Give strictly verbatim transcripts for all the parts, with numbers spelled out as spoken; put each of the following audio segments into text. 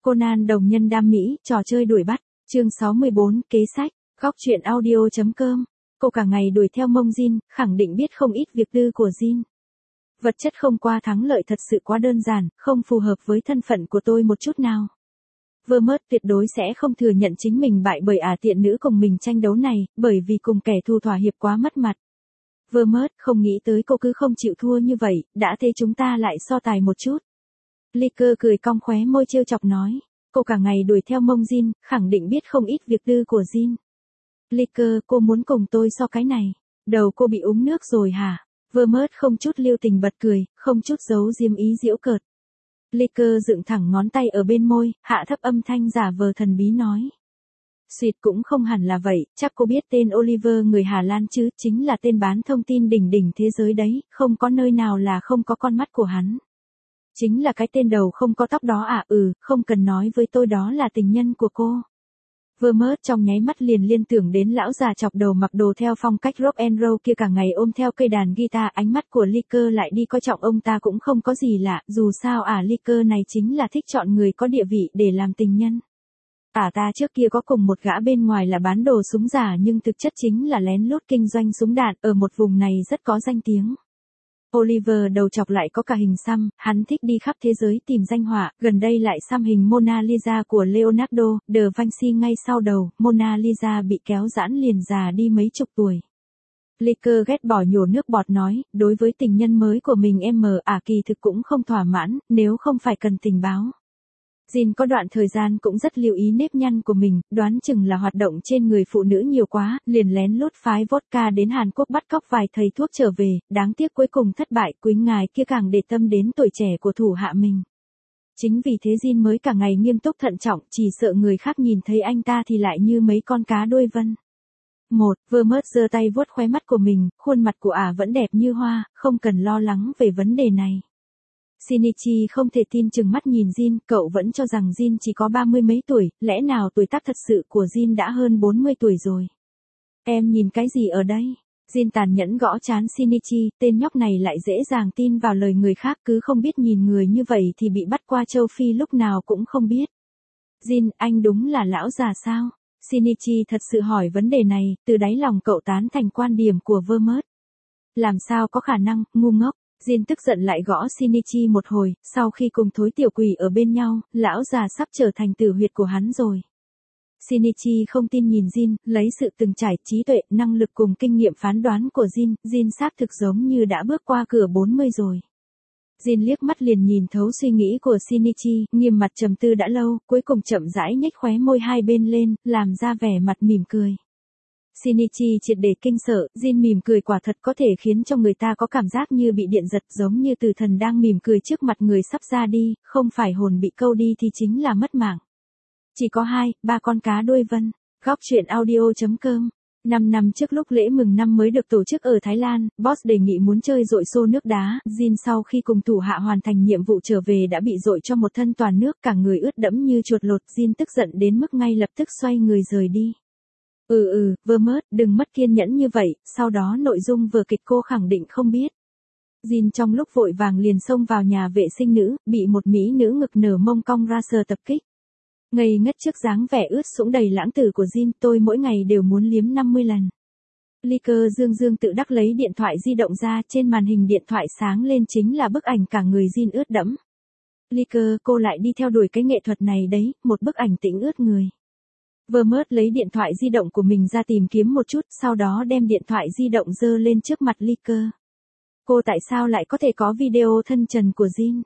Conan đồng nhân đam mỹ, trò chơi đuổi bắt, chương sáu mươi bốn, kế sách, góc truyện audio.com. Cô cả ngày đuổi theo mông Jin, khẳng định biết không ít việc tư của Jin. Vật chất không qua thắng lợi thật sự quá đơn giản, không phù hợp với thân phận của tôi một chút nào. Vermont tuyệt đối sẽ không thừa nhận chính mình bại bởi ả tiện nữ cùng mình tranh đấu này, bởi vì cùng kẻ thù thỏa hiệp quá mất mặt. Vermont không nghĩ tới cô cứ không chịu thua như vậy, đã thế chúng ta lại so tài một chút. Licker cười cong khóe môi trêu chọc nói, cô cả ngày đuổi theo mông Jin, khẳng định biết không ít việc tư của Jin. Licker, cô muốn cùng tôi so cái này, đầu cô bị uống nước rồi hả? Vermont không chút lưu tình bật cười, không chút giấu diếm ý giễu cợt. Licker dựng thẳng ngón tay ở bên môi, hạ thấp âm thanh giả vờ thần bí nói. Xuyệt cũng không hẳn là vậy, chắc cô biết tên Oliver người Hà Lan chứ, chính là tên bán thông tin đỉnh đỉnh thế giới đấy, không có nơi nào là không có con mắt của hắn. Chính là cái tên đầu không có tóc đó à, ừ, không cần nói với tôi đó là tình nhân của cô. Vermont trong nháy mắt liền liên tưởng đến lão già chọc đầu mặc đồ theo phong cách rock and roll kia cả ngày ôm theo cây đàn guitar, ánh mắt của Licker lại đi coi trọng ông ta cũng không có gì lạ, dù sao ả à, Licker này chính là thích chọn người có địa vị để làm tình nhân. Ả à, ta trước kia có cùng một gã bên ngoài là bán đồ súng giả nhưng thực chất chính là lén lút kinh doanh súng đạn, ở một vùng này rất có danh tiếng. Oliver đầu chọc lại có cả hình xăm, hắn thích đi khắp thế giới tìm danh họa, gần đây lại xăm hình Mona Lisa của Leonardo da Vinci ngay sau đầu, Mona Lisa bị kéo giãn liền già đi mấy chục tuổi. Licker ghét bỏ nhổ nước bọt nói, đối với tình nhân mới của mình em mờ ả kỳ thực cũng không thỏa mãn, nếu không phải cần tình báo. Jin có đoạn thời gian cũng rất lưu ý nếp nhăn của mình, đoán chừng là hoạt động trên người phụ nữ nhiều quá, liền lén lút phái vodka đến Hàn Quốc bắt cóc vài thầy thuốc trở về, đáng tiếc cuối cùng thất bại, quý ngài kia càng để tâm đến tuổi trẻ của thủ hạ mình. Chính vì thế Jin mới cả ngày nghiêm túc thận trọng, chỉ sợ người khác nhìn thấy anh ta thì lại như mấy con cá đuôi vân. Một, Vermont giơ tay vuốt khóe mắt của mình, khuôn mặt của ả vẫn đẹp như hoa, không cần lo lắng về vấn đề này. Shinichi không thể tin chừng mắt nhìn Jin, cậu vẫn cho rằng Jin chỉ có ba mươi mấy tuổi, lẽ nào tuổi tác thật sự của Jin đã hơn bốn mươi tuổi rồi. Em nhìn cái gì ở đây? Jin tàn nhẫn gõ trán Shinichi, tên nhóc này lại dễ dàng tin vào lời người khác, cứ không biết nhìn người như vậy thì bị bắt qua châu Phi lúc nào cũng không biết. Jin, anh đúng là lão già sao? Shinichi thật sự hỏi vấn đề này, từ đáy lòng cậu tán thành quan điểm của Vermont. Làm sao có khả năng, ngu ngốc. Jin tức giận lại gõ Shinichi một hồi, sau khi cùng thối tiểu quỷ ở bên nhau, lão già sắp trở thành tử huyệt của hắn rồi. Shinichi không tin nhìn Jin, lấy sự từng trải, trí tuệ, năng lực cùng kinh nghiệm phán đoán của Jin, Jin xác thực giống như đã bước qua cửa bốn mươi rồi. Jin liếc mắt liền nhìn thấu suy nghĩ của Shinichi, nghiêm mặt trầm tư đã lâu, cuối cùng chậm rãi nhếch khóe môi hai bên lên, làm ra vẻ mặt mỉm cười. Shinichi triệt để kinh sợ, Jin mỉm cười quả thật có thể khiến cho người ta có cảm giác như bị điện giật, giống như tử thần đang mỉm cười trước mặt người sắp ra đi, không phải hồn bị câu đi thì chính là mất mạng. Chỉ có hai, ba con cá đuôi vân. Góc truyện audio.com. Năm năm trước lúc lễ mừng năm mới được tổ chức ở Thái Lan, boss đề nghị muốn chơi dội xô nước đá, Jin sau khi cùng thủ hạ hoàn thành nhiệm vụ trở về đã bị dội cho một thân toàn nước, cả người ướt đẫm như chuột lột, Jin tức giận đến mức ngay lập tức xoay người rời đi. Ừ ừ, Vermont, đừng mất kiên nhẫn như vậy, sau đó nội dung vở kịch cô khẳng định không biết. Jin trong lúc vội vàng liền xông vào nhà vệ sinh nữ, bị một mỹ nữ ngực nở mông cong ra sờ tập kích. Ngây ngất trước dáng vẻ ướt sũng đầy lãng tử của Jin, tôi mỗi ngày đều muốn liếm năm mươi lần. Licker dương dương tự đắc lấy điện thoại di động ra, trên màn hình điện thoại sáng lên chính là bức ảnh cả người Jin ướt đẫm. Licker, cô lại đi theo đuổi cái nghệ thuật này đấy, một bức ảnh tĩnh ướt người. Vermont lấy điện thoại di động của mình ra tìm kiếm một chút, sau đó đem điện thoại di động giơ lên trước mặt Licker. Cô tại sao lại có thể có video thân trần của Jin?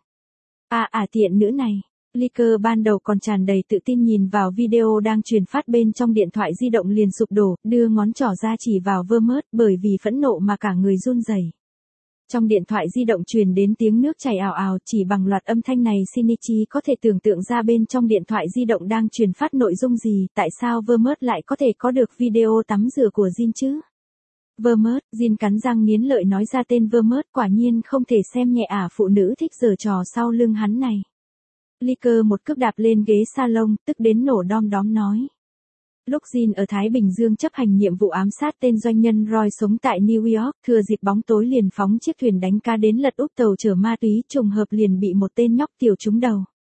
À à tiện nữ này. Licker ban đầu còn tràn đầy tự tin nhìn vào video đang truyền phát bên trong điện thoại di động liền sụp đổ, đưa ngón trỏ ra chỉ vào Vermont, bởi vì phẫn nộ mà cả người run rẩy. Trong điện thoại di động truyền đến tiếng nước chảy ào ào, chỉ bằng loạt âm thanh này Shinichi có thể tưởng tượng ra bên trong điện thoại di động đang truyền phát nội dung gì, tại sao Vermont lại có thể có được video tắm rửa của Jin chứ? Vermont, Jin cắn răng nghiến lợi nói ra tên Vermont, quả nhiên không thể xem nhẹ ả phụ nữ thích giở trò sau lưng hắn này. Licker một cước đạp lên ghế salon, tức đến nổ đom đóm nói. Lúc Jin ở Thái Bình Dương chấp hành nhiệm vụ ám sát tên doanh nhân Roy sống tại New York, thừa dịp bóng tối liền phóng chiếc thuyền đánh cá đến lật úp tàu chở ma túy, trùng hợp liền bị một tên nhóc tiểu trúng đầu.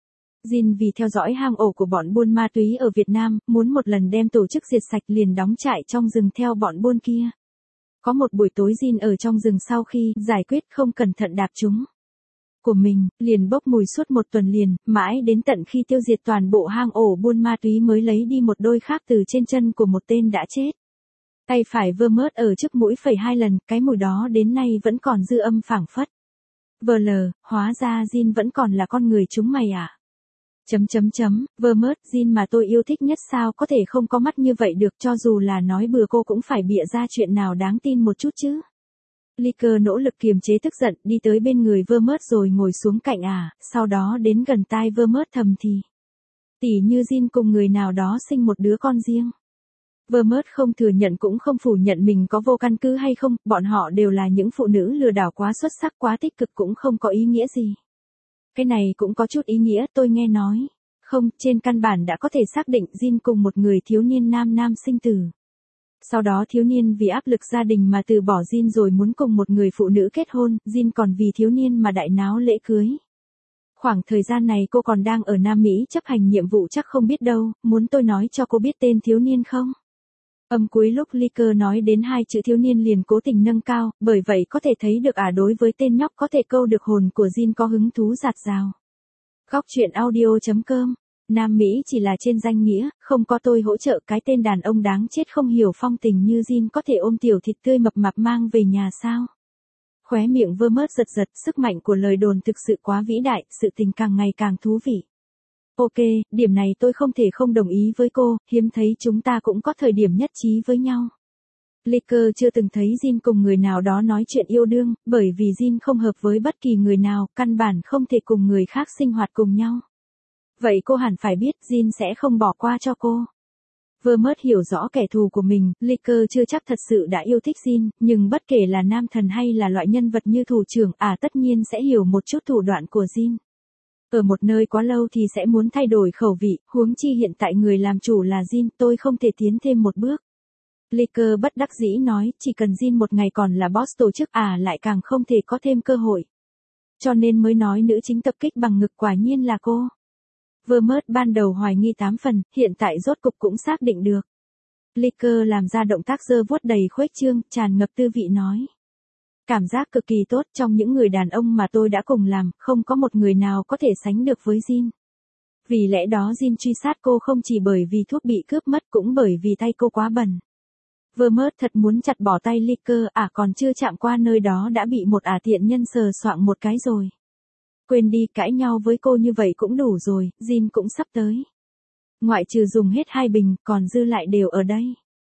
Jin vì theo dõi hang ổ của bọn buôn ma túy ở Việt Nam, muốn một lần đem tổ chức diệt sạch liền đóng trại trong rừng theo bọn buôn kia. Có một buổi tối Jin ở trong rừng sau khi giải quyết không cẩn thận đạp chúng của mình, liền bốc mùi suốt một tuần liền, mãi đến tận khi tiêu diệt toàn bộ hang ổ buôn ma túy mới lấy đi một đôi khác từ trên chân của một tên đã chết. Tay phải Vermouth ở trước mũi phẩy hai lần, cái mùi đó đến nay vẫn còn dư âm phảng phất. Vờ lờ, hóa ra Jin vẫn còn là con người chúng mày à? Chấm chấm chấm, Vermouth, Jin mà tôi yêu thích nhất sao có thể không có mắt như vậy được, cho dù là nói bừa cô cũng phải bịa ra chuyện nào đáng tin một chút chứ. Licker nỗ lực kiềm chế tức giận, đi tới bên người Vermouth rồi ngồi xuống cạnh à, sau đó đến gần tai Vermouth thầm thì. Tỉ như Jin cùng người nào đó sinh một đứa con riêng. Vermouth không thừa nhận cũng không phủ nhận mình có vô căn cứ hay không, bọn họ đều là những phụ nữ lừa đảo quá xuất sắc quá tích cực cũng không có ý nghĩa gì. Cái này cũng có chút ý nghĩa, tôi nghe nói. Không, trên căn bản đã có thể xác định Jin cùng một người thiếu niên nam nam sinh tử. Sau đó thiếu niên vì áp lực gia đình mà từ bỏ Jin rồi muốn cùng một người phụ nữ kết hôn, Jin còn vì thiếu niên mà đại náo lễ cưới. Khoảng thời gian này cô còn đang ở Nam Mỹ chấp hành nhiệm vụ chắc không biết đâu, muốn tôi nói cho cô biết tên thiếu niên không? Âm cuối lúc Licker nói đến hai chữ thiếu niên liền cố tình nâng cao, bởi vậy có thể thấy được à đối với tên nhóc có thể câu được hồn của Jin có hứng thú dạt dào. Góc truyện audio chấm com Nam Mỹ chỉ là trên danh nghĩa, không có tôi hỗ trợ cái tên đàn ông đáng chết không hiểu phong tình như Jin có thể ôm tiểu thịt tươi mập mạp mang về nhà sao? Khóe miệng Vermouth giật giật, sức mạnh của lời đồn thực sự quá vĩ đại, sự tình càng ngày càng thú vị. Ok, điểm này tôi không thể không đồng ý với cô, hiếm thấy chúng ta cũng có thời điểm nhất trí với nhau. Licker chưa từng thấy Jin cùng người nào đó nói chuyện yêu đương, bởi vì Jin không hợp với bất kỳ người nào, căn bản không thể cùng người khác sinh hoạt cùng nhau. Vậy cô hẳn phải biết Jin sẽ không bỏ qua cho cô. Vermouth hiểu rõ kẻ thù của mình, Licker chưa chắc thật sự đã yêu thích Jin, nhưng bất kể là nam thần hay là loại nhân vật như thủ trưởng, à tất nhiên sẽ hiểu một chút thủ đoạn của Jin. Ở một nơi quá lâu thì sẽ muốn thay đổi khẩu vị, huống chi hiện tại người làm chủ là Jin, tôi không thể tiến thêm một bước. Licker bất đắc dĩ nói, chỉ cần Jin một ngày còn là boss tổ chức à lại càng không thể có thêm cơ hội. Cho nên mới nói nữ chính tập kích bằng ngực quả nhiên là cô. Vermouth ban đầu hoài nghi tám phần, hiện tại rốt cục cũng xác định được. Licker làm ra động tác giơ vuốt đầy khuếch trương, tràn ngập tư vị nói. Cảm giác cực kỳ tốt, trong những người đàn ông mà tôi đã cùng làm, không có một người nào có thể sánh được với Jin. Vì lẽ đó Jin truy sát cô không chỉ bởi vì thuốc bị cướp mất cũng bởi vì tay cô quá bẩn. Vermouth thật muốn chặt bỏ tay Licker, à còn chưa chạm qua nơi đó đã bị một ả tiện nhân sờ soạng một cái rồi. Quên đi, cãi nhau với cô như vậy cũng đủ rồi, Jin cũng sắp tới. Ngoại trừ dùng hết hai bình, còn dư lại đều ở đây.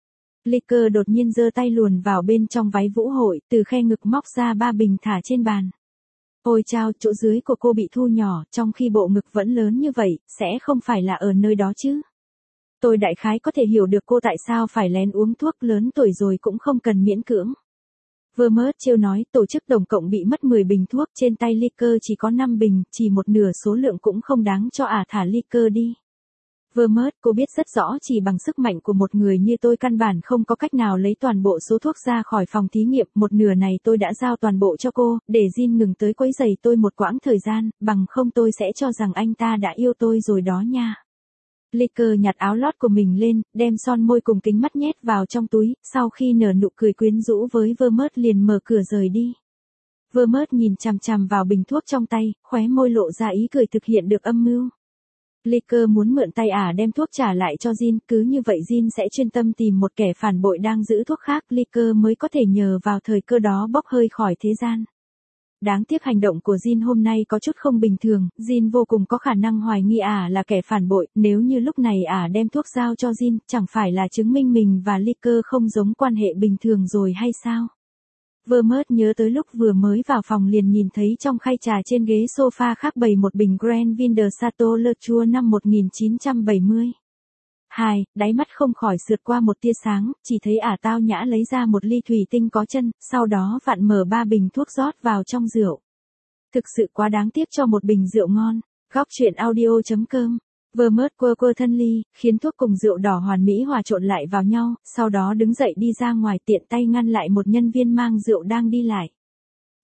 Licker đột nhiên giơ tay luồn vào bên trong váy vũ hội, từ khe ngực móc ra ba bình thả trên bàn. Ôi chao, chỗ dưới của cô bị thu nhỏ, trong khi bộ ngực vẫn lớn như vậy, sẽ không phải là ở nơi đó chứ. Tôi đại khái có thể hiểu được cô tại sao phải lén uống thuốc, lớn tuổi rồi cũng không cần miễn cưỡng. Vermouth trêu nói, tổ chức tổng cộng bị mất mười bình thuốc, trên tay Licker chỉ có năm bình, chỉ một nửa số lượng cũng không đáng cho ả thả Licker đi. Vermouth, cô biết rất rõ chỉ bằng sức mạnh của một người như tôi căn bản không có cách nào lấy toàn bộ số thuốc ra khỏi phòng thí nghiệm, một nửa này tôi đã giao toàn bộ cho cô, để Jin ngừng tới quấy rầy tôi một quãng thời gian, bằng không tôi sẽ cho rằng anh ta đã yêu tôi rồi đó nha. Licker nhặt áo lót của mình lên, đem son môi cùng kính mắt nhét vào trong túi, sau khi nở nụ cười quyến rũ với Vermouth liền mở cửa rời đi. Vermouth nhìn chằm chằm vào bình thuốc trong tay, khóe môi lộ ra ý cười thực hiện được âm mưu. Licker muốn mượn tay ả đem thuốc trả lại cho Jin, cứ như vậy Jin sẽ chuyên tâm tìm một kẻ phản bội đang giữ thuốc khác, Licker mới có thể nhờ vào thời cơ đó bốc hơi khỏi thế gian. Đáng tiếc hành động của Jin hôm nay có chút không bình thường, Jin vô cùng có khả năng hoài nghi ả là kẻ phản bội, nếu như lúc này ả đem thuốc giao cho Jin, chẳng phải là chứng minh mình và Licker không giống quan hệ bình thường rồi hay sao? Vermouth nhớ tới lúc vừa mới vào phòng liền nhìn thấy trong khay trà trên ghế sofa khác bày một bình Grenville Chateau Le Chua năm một nghìn chín trăm bảy mươi. Hai, đáy mắt không khỏi sượt qua một tia sáng, chỉ thấy ả tao nhã lấy ra một ly thủy tinh có chân, sau đó vặn mở ba bình thuốc rót vào trong rượu. Thực sự quá đáng tiếc cho một bình rượu ngon. Góc truyện audio chấm com Vermouth quơ quơ thân ly, khiến thuốc cùng rượu đỏ hoàn mỹ hòa trộn lại vào nhau, sau đó đứng dậy đi ra ngoài tiện tay ngăn lại một nhân viên mang rượu đang đi lại.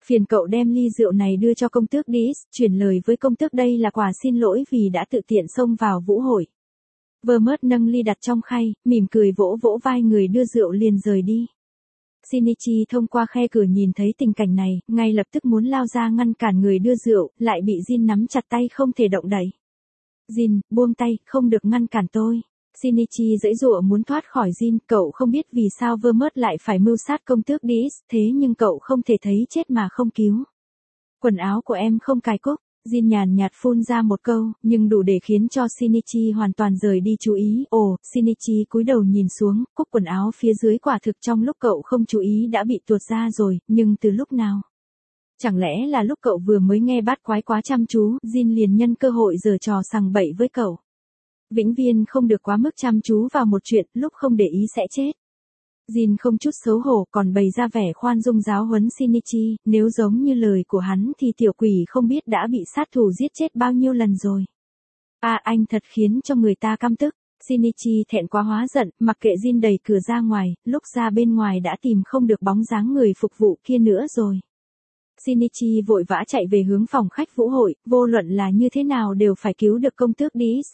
Phiền cậu đem ly rượu này đưa cho công tước Dis, chuyển lời với công tước đây là quà xin lỗi vì đã tự tiện xông vào vũ hội. Vermont nâng ly đặt trong khay, mỉm cười vỗ vỗ vai người đưa rượu liền rời đi. Shinichi thông qua khe cửa nhìn thấy tình cảnh này, ngay lập tức muốn lao ra ngăn cản người đưa rượu, lại bị Jin nắm chặt tay không thể động đậy. Jin, buông tay, không được ngăn cản tôi. Shinichi giãy giụa muốn thoát khỏi Jin, cậu không biết vì sao Vermont lại phải mưu sát công tước Dis, thế nhưng cậu không thể thấy chết mà không cứu. Quần áo của em không cài cúc. Jin nhàn nhạt phun ra một câu, nhưng đủ để khiến cho Shinichi hoàn toàn rời đi chú ý. Ồ, Shinichi cúi đầu nhìn xuống, cúc quần áo phía dưới quả thực trong lúc cậu không chú ý đã bị tuột ra rồi, nhưng từ lúc nào? Chẳng lẽ là lúc cậu vừa mới nghe bát quái quá chăm chú, Jin liền nhân cơ hội giở trò sằng bậy với cậu. Vĩnh viên không được quá mức chăm chú vào một chuyện, lúc không để ý sẽ chết. Jin không chút xấu hổ còn bày ra vẻ khoan dung giáo huấn Shinichi, nếu giống như lời của hắn thì tiểu quỷ không biết đã bị sát thủ giết chết bao nhiêu lần rồi. À anh thật khiến cho người ta căm tức. Shinichi thẹn quá hóa giận, mặc kệ Jin đẩy cửa ra ngoài, lúc ra bên ngoài đã tìm không được bóng dáng người phục vụ kia nữa rồi. Shinichi vội vã chạy về hướng phòng khách vũ hội, vô luận là như thế nào đều phải cứu được công tước Dis.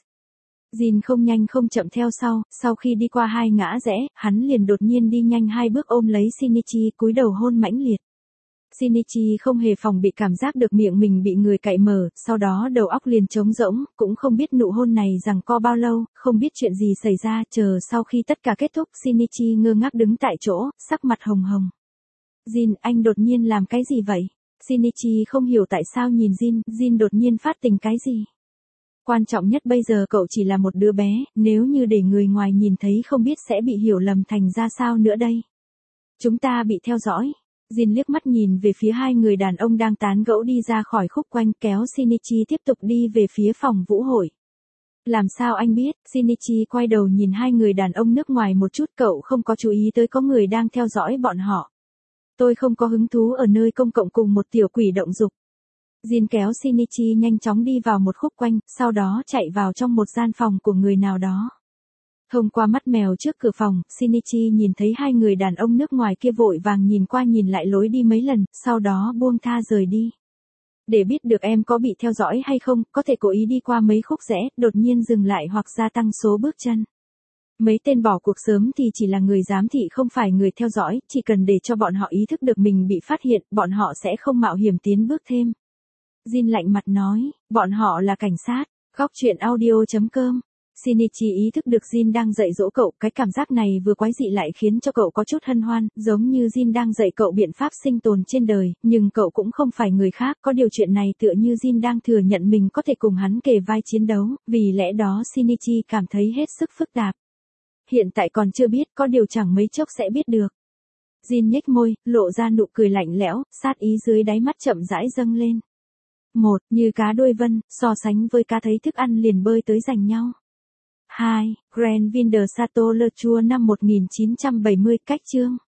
Jin không nhanh không chậm theo sau, sau khi đi qua hai ngã rẽ, hắn liền đột nhiên đi nhanh hai bước ôm lấy Shinichi cúi đầu hôn mãnh liệt. Shinichi không hề phòng bị cảm giác được miệng mình bị người cạy mở, sau đó đầu óc liền trống rỗng, cũng không biết nụ hôn này giằng co bao lâu, không biết chuyện gì xảy ra, chờ sau khi tất cả kết thúc Shinichi ngơ ngác đứng tại chỗ, sắc mặt hồng hồng. Jin, anh đột nhiên làm cái gì vậy? Shinichi không hiểu tại sao nhìn Jin, Jin đột nhiên phát tình cái gì? Quan trọng nhất bây giờ cậu chỉ là một đứa bé, nếu như để người ngoài nhìn thấy không biết sẽ bị hiểu lầm thành ra sao nữa đây. Chúng ta bị theo dõi. Jin liếc mắt nhìn về phía hai người đàn ông đang tán gẫu đi ra khỏi khúc quanh kéo Shinichi tiếp tục đi về phía phòng vũ hội. Làm sao anh biết? Shinichi quay đầu nhìn hai người đàn ông nước ngoài một chút, cậu không có chú ý tới có người đang theo dõi bọn họ. Tôi không có hứng thú ở nơi công cộng cùng một tiểu quỷ động dục. Jin kéo Shinichi nhanh chóng đi vào một khúc quanh, sau đó chạy vào trong một gian phòng của người nào đó. Thông qua mắt mèo trước cửa phòng, Shinichi nhìn thấy hai người đàn ông nước ngoài kia vội vàng nhìn qua nhìn lại lối đi mấy lần, sau đó buông tha rời đi. Để biết được em có bị theo dõi hay không, có thể cố ý đi qua mấy khúc rẽ, đột nhiên dừng lại hoặc gia tăng số bước chân. Mấy tên bỏ cuộc sớm thì chỉ là người giám thị không phải người theo dõi, chỉ cần để cho bọn họ ý thức được mình bị phát hiện, bọn họ sẽ không mạo hiểm tiến bước thêm. Jin lạnh mặt nói, bọn họ là cảnh sát. Góc truyện audio chấm com. Shinichi ý thức được Jin đang dạy dỗ cậu, cái cảm giác này vừa quái dị lại khiến cho cậu có chút hân hoan, giống như Jin đang dạy cậu biện pháp sinh tồn trên đời, nhưng cậu cũng không phải người khác, có điều chuyện này tựa như Jin đang thừa nhận mình có thể cùng hắn kề vai chiến đấu, vì lẽ đó Shinichi cảm thấy hết sức phức tạp. Hiện tại còn chưa biết, có điều chẳng mấy chốc sẽ biết được. Jin nhếch môi, lộ ra nụ cười lạnh lẽo, sát ý dưới đáy mắt chậm rãi dâng lên. Một, như cá đuôi vân, so sánh với cá thấy thức ăn liền bơi tới giành nhau. Hai, Grand Winder Sato Le Chua năm một nghìn chín trăm bảy mươi cách chương.